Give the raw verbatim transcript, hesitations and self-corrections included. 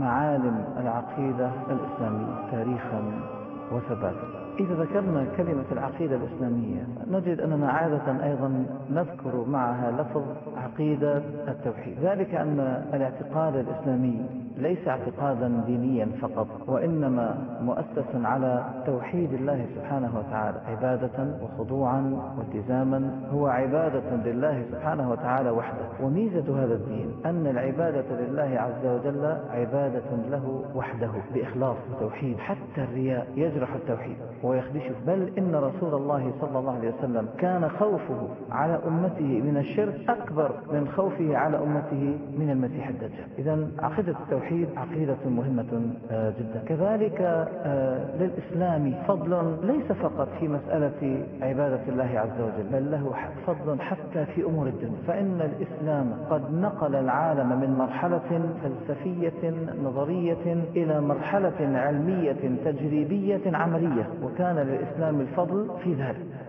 معالم العقيدة الإسلامية تاريخا وثباتا. إذا ذكرنا كلمة العقيدة الإسلامية نجد أننا عادة أيضا نذكر معها لفظ عقيدة التوحيد، ذلك أن الاعتقاد الإسلامي ليس اعتقادا دينيا فقط، وإنما مؤسسا على توحيد الله سبحانه وتعالى عبادة وخضوعا والتزاما، هو عبادة لله سبحانه وتعالى وحده. وميزة هذا الدين أن العبادة لله عز وجل عبادة له وحده بإخلاص وتوحيد، حتى الرياء يجرح التوحيد ويخدشه. بل إن رسول الله صلى الله عليه وسلم كان خوفه على أمته من الشرك أكبر من خوفه على أمته من المسيح الدجال. إذن عقيدة التوحيد عقيدة مهمة جدا. كذلك للإسلام فضل ليس فقط في مسألة عبادة الله عز وجل، بل له فضل حتى في أمور الدنيا، فإن الإسلام قد نقل العالم من مرحلة فلسفية نظرية إلى مرحلة علمية تجريبية عملية، وكان للإسلام الفضل في ذلك.